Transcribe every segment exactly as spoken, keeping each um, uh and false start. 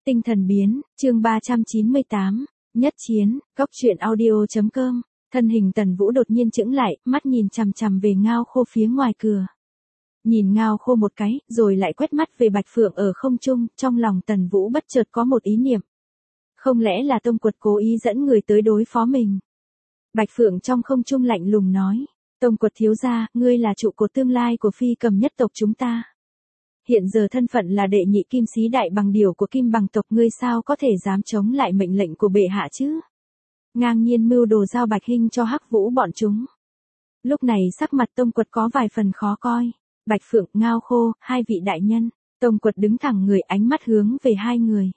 Tinh thần biến, chương ba trăm chín mươi tám, nhất chiến, góc truyện audio.com, thân hình Tần Vũ đột nhiên chững lại, mắt nhìn chằm chằm về Ngao Khô phía ngoài cửa. Nhìn Ngao Khô một cái, rồi lại quét mắt về Bạch Phượng ở không trung, trong lòng Tần Vũ bất chợt có một ý niệm. Không lẽ là Tông Quật cố ý dẫn người tới đối phó mình? Bạch Phượng trong không trung lạnh lùng nói, Tông Quật thiếu gia, ngươi là trụ cột tương lai của Phi Cầm nhất tộc chúng ta. Hiện giờ thân phận là đệ nhị kim sĩ đại bằng điểu của Kim Bằng tộc, ngươi sao có thể dám chống lại mệnh lệnh của bệ hạ chứ? Ngang nhiên mưu đồ giao Bạch Hinh cho Hắc Vũ bọn chúng. Lúc này sắc mặt Tông Quật có vài phần khó coi. Bạch Phượng, Ngao Khô, hai vị đại nhân. Tông Quật đứng thẳng người, ánh mắt hướng về hai người.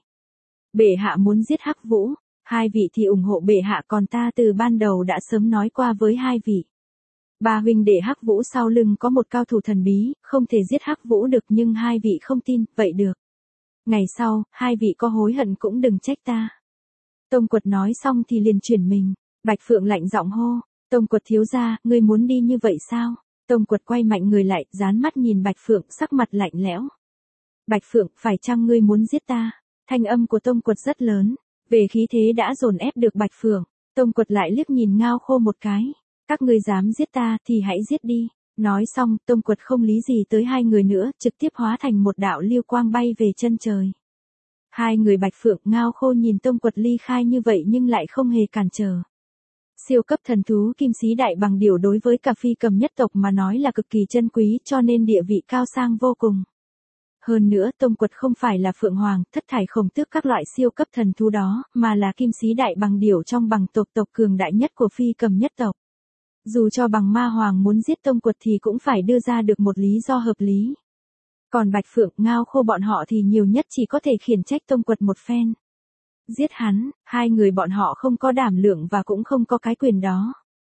Bệ hạ muốn giết Hắc Vũ, hai vị thì ủng hộ bệ hạ, còn ta từ ban đầu đã sớm nói qua với hai vị. Ba huynh đệ Hắc Vũ sau lưng có một cao thủ thần bí, không thể giết Hắc Vũ được, nhưng hai vị không tin, vậy được. Ngày sau, hai vị có hối hận cũng đừng trách ta. Tông Quật nói xong thì liền chuyển mình. Bạch Phượng lạnh giọng hô, Tông Quật thiếu gia, ngươi muốn đi như vậy sao? Tông Quật quay mạnh người lại, dán mắt nhìn Bạch Phượng, sắc mặt lạnh lẽo. Bạch Phượng, phải chăng ngươi muốn giết ta? Thanh âm của Tông Quật rất lớn, về khí thế đã dồn ép được Bạch Phượng. Tông Quật lại liếc nhìn Ngao Khô một cái. Các ngươi dám giết ta thì hãy giết đi. Nói xong, Tông Quật không lý gì tới hai người nữa, trực tiếp hóa thành một đạo lưu quang bay về chân trời. Hai người Bạch Phượng, Ngao Khô nhìn Tông Quật ly khai như vậy nhưng lại không hề cản trở. Siêu cấp thần thú kim sĩ đại bằng điểu đối với cả Phi Cầm nhất tộc mà nói là cực kỳ chân quý, cho nên địa vị cao sang vô cùng. Hơn nữa, Tông Quật không phải là Phượng Hoàng, Thất Thải Khổng Tước các loại siêu cấp thần thú đó, mà là kim sĩ đại bằng điểu trong bằng tộc tộc cường đại nhất của Phi Cầm nhất tộc. Dù cho bằng ma hoàng muốn giết Tông Quật thì cũng phải đưa ra được một lý do hợp lý. Còn Bạch Phượng, Ngao Khô bọn họ thì nhiều nhất chỉ có thể khiển trách Tông Quật một phen. Giết hắn, hai người bọn họ không có đảm lượng và cũng không có cái quyền đó.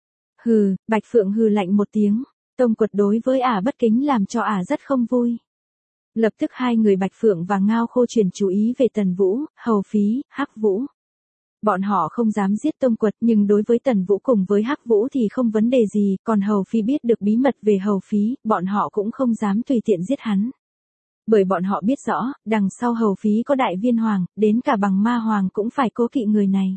Hừ, Bạch Phượng hừ lạnh một tiếng, Tông Quật đối với ả bất kính làm cho ả rất không vui. Lập tức hai người Bạch Phượng và Ngao Khô chuyển chú ý về Tần Vũ, Hầu Phí, Hắc Vũ. Bọn họ không dám giết Tông Quật, nhưng đối với Tần Vũ cùng với Hắc Vũ thì không vấn đề gì, còn Hầu Phí biết được bí mật về Hầu Phí, bọn họ cũng không dám tùy tiện giết hắn. Bởi bọn họ biết rõ, đằng sau Hầu Phí có Đại Viên Hoàng, đến cả bằng ma hoàng cũng phải cố kỵ người này.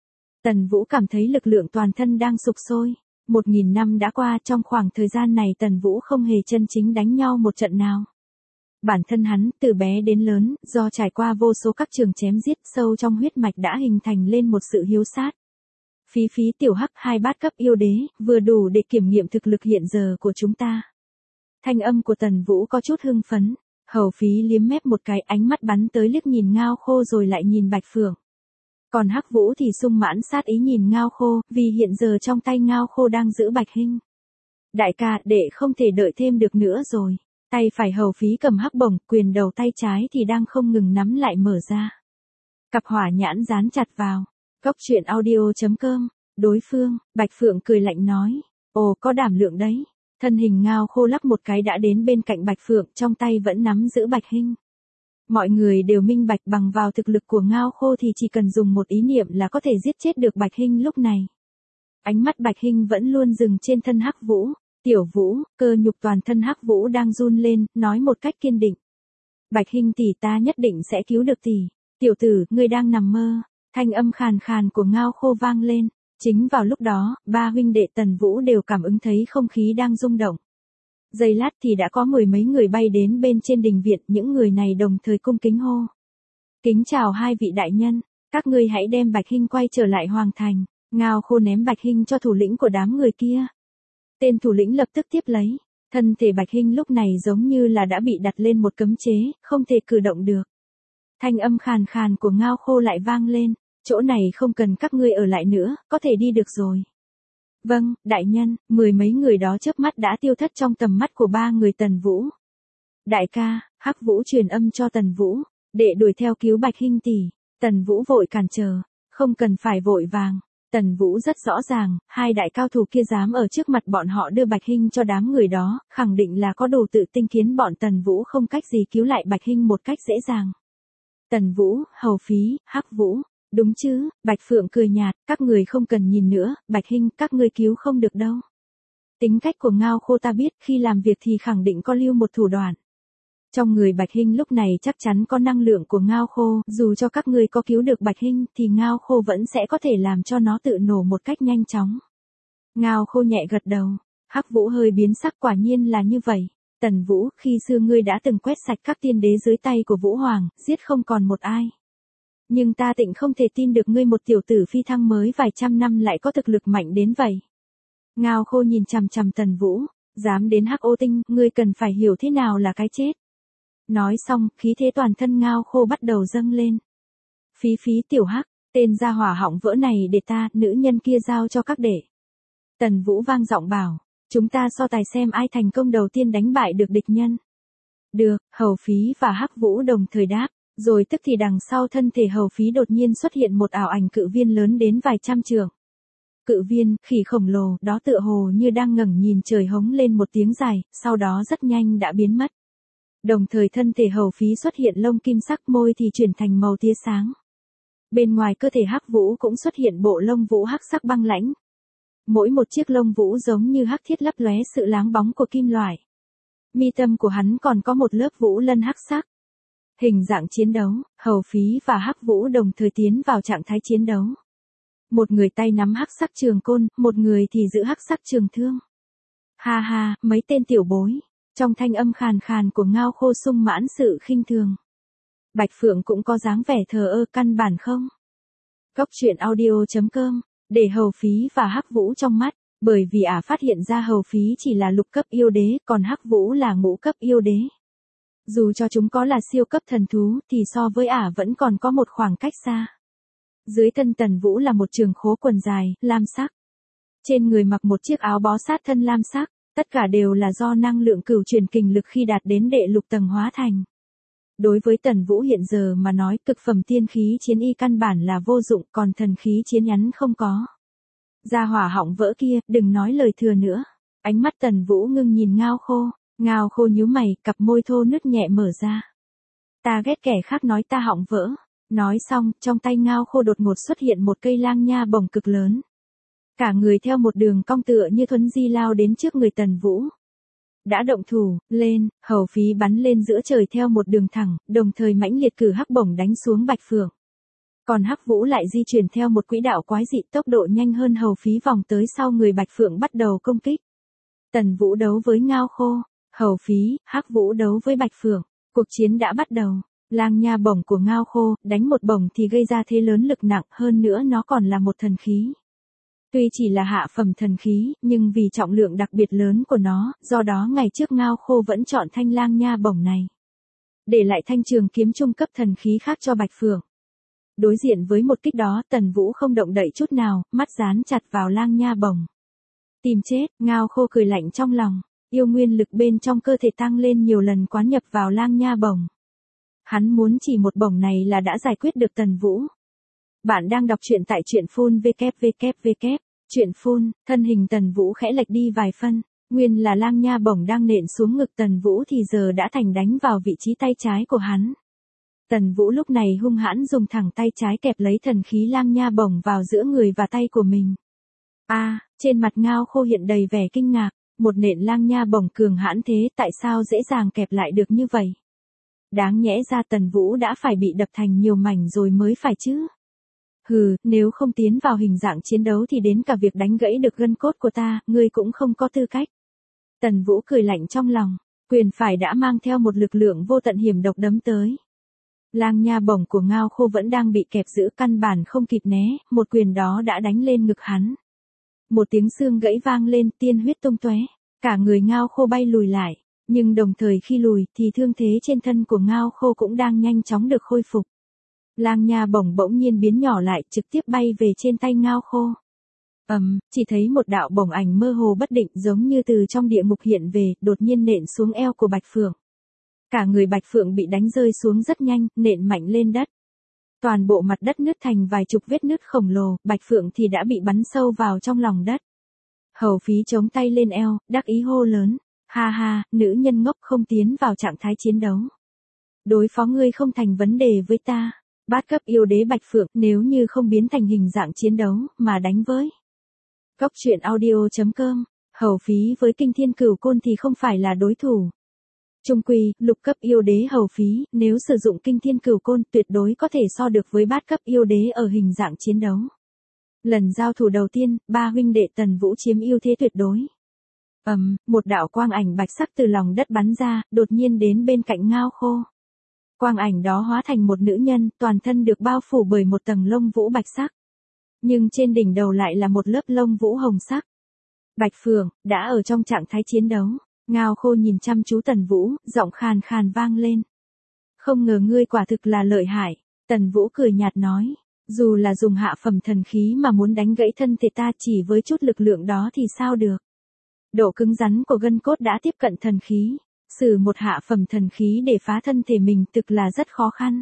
Tần Vũ cảm thấy lực lượng toàn thân đang sục sôi. Một nghìn năm đã qua, trong khoảng thời gian này Tần Vũ không hề chân chính đánh nhau một trận nào. Bản thân hắn, từ bé đến lớn, do trải qua vô số các trường chém giết, sâu trong huyết mạch đã hình thành lên một sự hiếu sát. Phí Phí tiểu Hắc, hai bát cấp yêu đế, vừa đủ để kiểm nghiệm thực lực hiện giờ của chúng ta. Thanh âm của Tần Vũ có chút hưng phấn. Hầu Phí liếm mép một cái, ánh mắt bắn tới liếc nhìn Ngao Khô rồi lại nhìn Bạch Phượng. Còn Hắc Vũ thì sung mãn sát ý nhìn Ngao Khô, vì hiện giờ trong tay Ngao Khô đang giữ Bạch Hinh. Đại ca, đệ không thể đợi thêm được nữa rồi. Tay phải Hầu Phí cầm hắc bổng, quyền đầu tay trái thì đang không ngừng nắm lại mở ra. Cặp hỏa nhãn dán chặt vào. Góc truyện audio.com, đối phương, Bạch Phượng cười lạnh nói. Ồ, có đảm lượng đấy. Thân hình Ngao Khô lắc một cái đã đến bên cạnh Bạch Phượng, trong tay vẫn nắm giữ Bạch Hinh. Mọi người đều minh bạch bằng vào thực lực của Ngao Khô thì chỉ cần dùng một ý niệm là có thể giết chết được Bạch Hinh lúc này. Ánh mắt Bạch Hinh vẫn luôn dừng trên thân Hắc Vũ. Tiểu Vũ, cơ nhục toàn thân Hắc Vũ đang run lên, nói một cách kiên định. Bạch Hinh tỷ, ta nhất định sẽ cứu được tỷ. Tiểu tử, ngươi đang nằm mơ. Thanh âm khàn khàn của Ngao Khô vang lên. Chính vào lúc đó, ba huynh đệ Tần Vũ đều cảm ứng thấy không khí đang rung động. Giây lát thì đã có mười mấy người bay đến bên trên đình viện, những người này đồng thời cung kính hô. Kính chào hai vị đại nhân, các ngươi hãy đem Bạch Hinh quay trở lại hoàng thành. Ngao Khô ném Bạch Hinh cho thủ lĩnh của đám người kia. Tên thủ lĩnh lập tức tiếp lấy. Thân thể Bạch Hinh lúc này giống như là đã bị đặt lên một cấm chế, không thể cử động được. Thanh âm khàn khàn của Ngao Khô lại vang lên. Chỗ này không cần các ngươi ở lại nữa, có thể đi được rồi. Vâng, đại nhân, mười mấy người đó chớp mắt đã tiêu thất trong tầm mắt của ba người Tần Vũ. Đại ca, Hắc Vũ truyền âm cho Tần Vũ, đệ đuổi theo cứu Bạch Hinh tỷ. Tần Vũ vội cản trở, không cần phải vội vàng. Tần Vũ rất rõ ràng, hai đại cao thủ kia dám ở trước mặt bọn họ đưa Bạch Hinh cho đám người đó, khẳng định là có đủ tự tin khiến bọn Tần Vũ không cách gì cứu lại Bạch Hinh một cách dễ dàng. Tần Vũ, Hầu Phí, Hắc Vũ. Đúng chứ, Bạch Phượng cười nhạt, các người không cần nhìn nữa, Bạch Hinh, các ngươi cứu không được đâu. Tính cách của Ngao Khô ta biết, khi làm việc thì khẳng định có lưu một thủ đoạn. Trong người Bạch Hinh lúc này chắc chắn có năng lượng của Ngao Khô, dù cho các ngươi có cứu được Bạch Hinh thì Ngao Khô vẫn sẽ có thể làm cho nó tự nổ một cách nhanh chóng. Ngao Khô nhẹ gật đầu, Hắc Vũ hơi biến sắc, quả nhiên là như vậy. Tần Vũ, khi xưa ngươi đã từng quét sạch các tiên đế dưới tay của Vũ Hoàng, giết không còn một ai. Nhưng ta tịnh không thể tin được ngươi một tiểu tử phi thăng mới vài trăm năm lại có thực lực mạnh đến vậy. Ngao Khô nhìn chằm chằm Tần Vũ, dám đến Hắc Ô Tinh, ngươi cần phải hiểu thế nào là cái chết. Nói xong, khí thế toàn thân Ngao Khô bắt đầu dâng lên. Phí phí tiểu hắc, tên gia hỏa họng vỡ này để ta, nữ nhân kia giao cho các đệ. Tần Vũ vang giọng bảo, chúng ta so tài xem ai thành công đầu tiên đánh bại được địch nhân. Được, Hầu Phí và Hắc Vũ đồng thời đáp, rồi tức thì đằng sau thân thể Hầu Phí đột nhiên xuất hiện một ảo ảnh cự viên lớn đến vài trăm trượng. Cự viên, khỉ khổng lồ, đó tựa hồ như đang ngẩng nhìn trời hống lên một tiếng dài, sau đó rất nhanh đã biến mất. Đồng thời thân thể Hầu Phí xuất hiện lông kim sắc, môi thì chuyển thành màu tia sáng. Bên ngoài cơ thể Hắc Vũ cũng xuất hiện bộ lông vũ hắc sắc băng lãnh. Mỗi một chiếc lông vũ giống như hắc thiết lấp lóe sự láng bóng của kim loại. Mi tâm của hắn còn có một lớp vũ lân hắc sắc. Hình dạng chiến đấu, Hầu Phí và Hắc Vũ đồng thời tiến vào trạng thái chiến đấu. Một người tay nắm hắc sắc trường côn, một người thì giữ hắc sắc trường thương. Ha ha, mấy tên tiểu bối. Trong thanh âm khàn khàn của Ngao Khô sung mãn sự khinh thường. Bạch Phượng cũng có dáng vẻ thờ ơ, căn bản không. Góc truyện audio chấm com, để Hầu Phí và Hắc Vũ trong mắt, bởi vì ả phát hiện ra Hầu Phí chỉ là lục cấp yêu đế, còn Hắc Vũ là ngũ cấp yêu đế. Dù cho chúng có là siêu cấp thần thú thì so với ả vẫn còn có một khoảng cách xa. Dưới thân Tần Vũ là một trường khố quần dài, lam sắc. Trên người mặc một chiếc áo bó sát thân lam sắc. Tất cả đều là do năng lượng cửu truyền kình lực khi đạt đến đệ lục tầng hóa thành. Đối với Tần Vũ hiện giờ mà nói, cực phẩm tiên khí chiến y căn bản là vô dụng, còn thần khí chiến nhắn không có. Gia hỏa họng vỡ kia, đừng nói lời thừa nữa. Ánh mắt Tần Vũ ngưng nhìn Ngao Khô, Ngao Khô nhíu mày, cặp môi thô nứt nhẹ mở ra. Ta ghét kẻ khác nói ta họng vỡ. Nói xong, trong tay Ngao Khô đột ngột xuất hiện một cây lang nha bổng cực lớn. Cả người theo một đường cong tựa như thuấn di lao đến trước người Tần Vũ. Đã động thủ, lên, Hầu Phí bắn lên giữa trời theo một đường thẳng, đồng thời mãnh liệt cử hắc bổng đánh xuống Bạch Phượng. Còn Hắc Vũ lại di chuyển theo một quỹ đạo quái dị, tốc độ nhanh hơn Hầu Phí, vòng tới sau người Bạch Phượng bắt đầu công kích. Tần Vũ đấu với Ngao Khô, Hầu Phí, Hắc Vũ đấu với Bạch Phượng. Cuộc chiến đã bắt đầu. Lang nha bổng của Ngao Khô, đánh một bổng thì gây ra thế lớn lực nặng, hơn nữa nó còn là một thần khí. Tuy chỉ là hạ phẩm thần khí, nhưng vì trọng lượng đặc biệt lớn của nó, do đó ngày trước Ngao Khô vẫn chọn thanh lang nha bổng này. Để lại thanh trường kiếm trung cấp thần khí khác cho Bạch Phượng. Đối diện với một kích đó, Tần Vũ không động đậy chút nào, mắt dán chặt vào lang nha bổng. Tìm chết, Ngao Khô cười lạnh trong lòng, yêu nguyên lực bên trong cơ thể tăng lên nhiều lần quán nhập vào lang nha bổng. Hắn muốn chỉ một bổng này là đã giải quyết được Tần Vũ. Bạn đang đọc truyện tại truyện phun vê kép vê kép vê kép, truyện phun, thân hình Tần Vũ khẽ lệch đi vài phân, nguyên là lang nha bổng đang nện xuống ngực Tần Vũ thì giờ đã thành đánh vào vị trí tay trái của hắn. Tần Vũ lúc này hung hãn dùng thẳng tay trái kẹp lấy thần khí lang nha bổng vào giữa người và tay của mình. A, à, trên mặt Ngao Khô hiện đầy vẻ kinh ngạc, một nện lang nha bổng cường hãn thế tại sao dễ dàng kẹp lại được như vậy? Đáng nhẽ ra Tần Vũ đã phải bị đập thành nhiều mảnh rồi mới phải chứ. Hừ, nếu không tiến vào hình dạng chiến đấu thì đến cả việc đánh gãy được gân cốt của ta, ngươi cũng không có tư cách. Tần Vũ cười lạnh trong lòng, quyền phải đã mang theo một lực lượng vô tận hiểm độc đấm tới. Lang nha bổng của Ngao Khô vẫn đang bị kẹp giữ, căn bản không kịp né, một quyền đó đã đánh lên ngực hắn. Một tiếng xương gãy vang lên, tiên huyết tung tóe, cả người Ngao Khô bay lùi lại, nhưng đồng thời khi lùi thì thương thế trên thân của Ngao Khô cũng đang nhanh chóng được khôi phục. Lang nha bổng bỗng nhiên biến nhỏ lại, trực tiếp bay về trên tay Ngao Khô. Ầm, um, chỉ thấy một đạo bổng ảnh mơ hồ bất định giống như từ trong địa ngục hiện về, đột nhiên nện xuống eo của Bạch Phượng. Cả người Bạch Phượng bị đánh rơi xuống rất nhanh, nện mạnh lên đất. Toàn bộ mặt đất nứt thành vài chục vết nứt khổng lồ, Bạch Phượng thì đã bị bắn sâu vào trong lòng đất. Hầu Phí chống tay lên eo, đắc ý hô lớn, ha ha, nữ nhân ngốc không tiến vào trạng thái chiến đấu. Đối phó ngươi không thành vấn đề với ta. Bát cấp yêu đế Bạch Phượng, nếu như không biến thành hình dạng chiến đấu, mà đánh với. Góc truyện audio chấm com, Hầu Phí với kinh thiên cửu côn thì không phải là đối thủ. Trung quy, lục cấp yêu đế hầu phí, nếu sử dụng kinh thiên cửu côn tuyệt đối có thể so được với bát cấp yêu đế ở hình dạng chiến đấu. Lần giao thủ đầu tiên, ba huynh đệ Tần Vũ chiếm ưu thế tuyệt đối. Ầm, um, một đạo quang ảnh bạch sắc từ lòng đất bắn ra, đột nhiên đến bên cạnh Ngao Khô. Quang ảnh đó hóa thành một nữ nhân, toàn thân được bao phủ bởi một tầng lông vũ bạch sắc. Nhưng trên đỉnh đầu lại là một lớp lông vũ hồng sắc. Bạch Phượng, đã ở trong trạng thái chiến đấu. Ngao Khô nhìn chăm chú Tần Vũ, giọng khàn khàn vang lên. Không ngờ ngươi quả thực là lợi hại. Tần Vũ cười nhạt nói. Dù là dùng hạ phẩm thần khí mà muốn đánh gãy thân thể ta chỉ với chút lực lượng đó thì sao được. Độ cứng rắn của gân cốt đã tiếp cận thần khí. Sử một hạ phẩm thần khí để phá thân thể mình thực là rất khó khăn.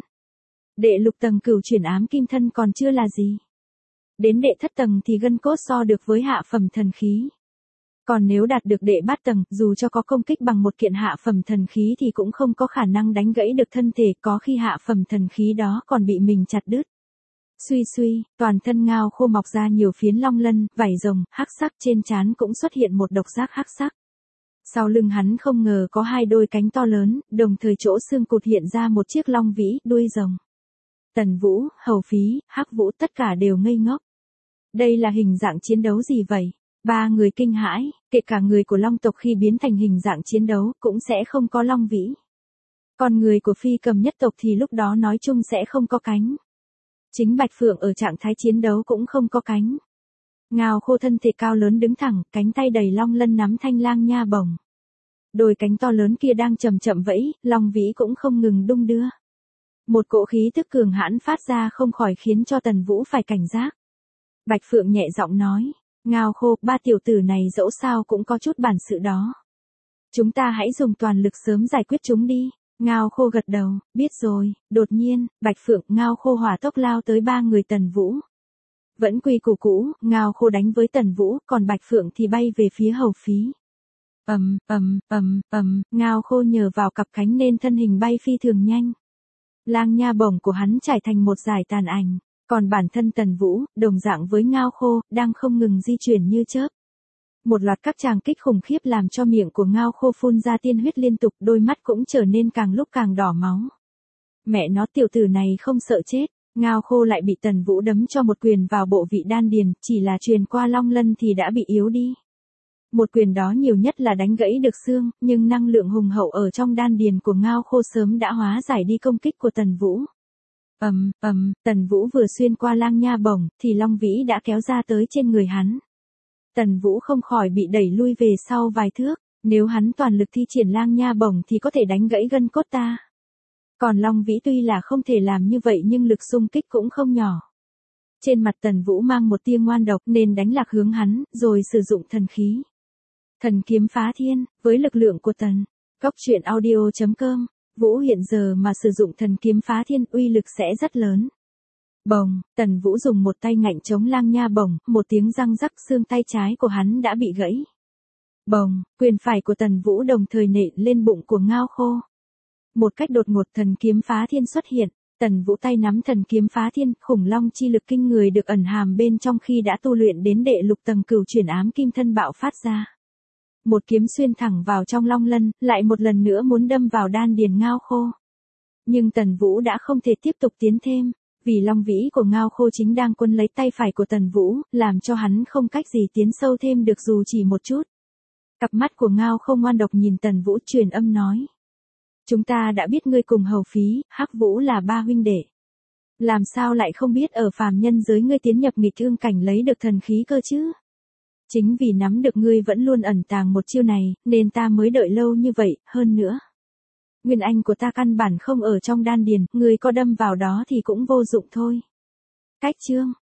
Đệ lục tầng cửu chuyển ám kim thân còn chưa là gì. Đến đệ thất tầng thì gân cốt so được với hạ phẩm thần khí. Còn nếu đạt được đệ bát tầng, dù cho có công kích bằng một kiện hạ phẩm thần khí thì cũng không có khả năng đánh gãy được thân thể, có khi hạ phẩm thần khí đó còn bị mình chặt đứt. Suy suy, toàn thân Ngao Khô mọc ra nhiều phiến long lân, vảy rồng, hắc sắc, trên trán cũng xuất hiện một độc giác hắc sắc. Sau lưng hắn không ngờ có hai đôi cánh to lớn, đồng thời chỗ xương cụt hiện ra một chiếc long vĩ, đuôi rồng. Tần Vũ, Hầu Phí, Hắc Vũ tất cả đều ngây ngốc. Đây là hình dạng chiến đấu gì vậy? Ba người kinh hãi, kể cả người của long tộc khi biến thành hình dạng chiến đấu cũng sẽ không có long vĩ. Còn người của phi cầm nhất tộc thì lúc đó nói chung sẽ không có cánh. Chính Bạch Phượng ở trạng thái chiến đấu cũng không có cánh. Ngao Khô thân thể cao lớn đứng thẳng, cánh tay đầy long lân nắm thanh lang nha bổng. Đôi cánh to lớn kia đang chậm chậm vẫy, long vĩ cũng không ngừng đung đưa. Một cỗ khí tức cường hãn phát ra không khỏi khiến cho Tần Vũ phải cảnh giác. Bạch Phượng nhẹ giọng nói, Ngao Khô, ba tiểu tử này dẫu sao cũng có chút bản sự đó. Chúng ta hãy dùng toàn lực sớm giải quyết chúng đi. Ngao Khô gật đầu, biết rồi. Đột nhiên, Bạch Phượng, Ngao Khô hỏa tốc lao tới ba người Tần Vũ. Vẫn quy củ cũ, Ngao Khô đánh với Tần Vũ, còn Bạch Phượng thì bay về phía Hầu Phí. Ầm, ầm, ầm, ầm, Ngao Khô nhờ vào cặp cánh nên thân hình bay phi thường nhanh. Lang nha bổng của hắn trải thành một dải tàn ảnh, còn bản thân Tần Vũ, đồng dạng với Ngao Khô, đang không ngừng di chuyển như chớp. Một loạt các tràng kích khủng khiếp làm cho miệng của Ngao Khô phun ra tiên huyết liên tục, đôi mắt cũng trở nên càng lúc càng đỏ máu. Mẹ nó, tiểu tử này không sợ chết. Ngao Khô lại bị Tần Vũ đấm cho một quyền vào bộ vị đan điền, chỉ là truyền qua long lân thì đã bị yếu đi. Một quyền đó nhiều nhất là đánh gãy được xương, nhưng năng lượng hùng hậu ở trong đan điền của Ngao Khô sớm đã hóa giải đi công kích của Tần Vũ. Ầm, ầm, Tần Vũ vừa xuyên qua lang nha bổng, thì long vĩ đã kéo ra tới trên người hắn. Tần Vũ không khỏi bị đẩy lui về sau vài thước, nếu hắn toàn lực thi triển lang nha bổng thì có thể đánh gãy gân cốt ta. Còn long vĩ tuy là không thể làm như vậy nhưng lực xung kích cũng không nhỏ. Trên mặt Tần Vũ mang một tia ngoan độc nên đánh lạc hướng hắn, rồi sử dụng thần khí. Thần kiếm phá thiên, với lực lượng của Tần. Góc truyện audio chấm com, Vũ hiện giờ mà sử dụng thần kiếm phá thiên uy lực sẽ rất lớn. Bồng, Tần Vũ dùng một tay ngạnh chống lang nha bổng, một tiếng răng rắc xương tay trái của hắn đã bị gãy. Bồng, quyền phải của Tần Vũ đồng thời nện lên bụng của Ngao Khô. Một cách đột ngột thần kiếm phá thiên xuất hiện, Tần Vũ tay nắm thần kiếm phá thiên, khủng long chi lực kinh người được ẩn hàm bên trong khi đã tu luyện đến đệ lục tầng cửu chuyển ám kim thân bạo phát ra. Một kiếm xuyên thẳng vào trong long lân, lại một lần nữa muốn đâm vào đan điền Ngao Khô. Nhưng Tần Vũ đã không thể tiếp tục tiến thêm, vì long vĩ của Ngao Khô chính đang quấn lấy tay phải của Tần Vũ, làm cho hắn không cách gì tiến sâu thêm được dù chỉ một chút. Cặp mắt của Ngao Khô ngoan độc nhìn Tần Vũ, truyền âm nói. Chúng ta đã biết ngươi cùng Hầu Phí, Hắc Vũ là ba huynh đệ. Làm sao lại không biết ở phàm nhân giới ngươi tiến nhập nghịch ương cảnh lấy được thần khí cơ chứ? Chính vì nắm được ngươi vẫn luôn ẩn tàng một chiêu này, nên ta mới đợi lâu như vậy, hơn nữa. Nguyên anh của ta căn bản không ở trong đan điền, ngươi có đâm vào đó thì cũng vô dụng thôi. Cách chương,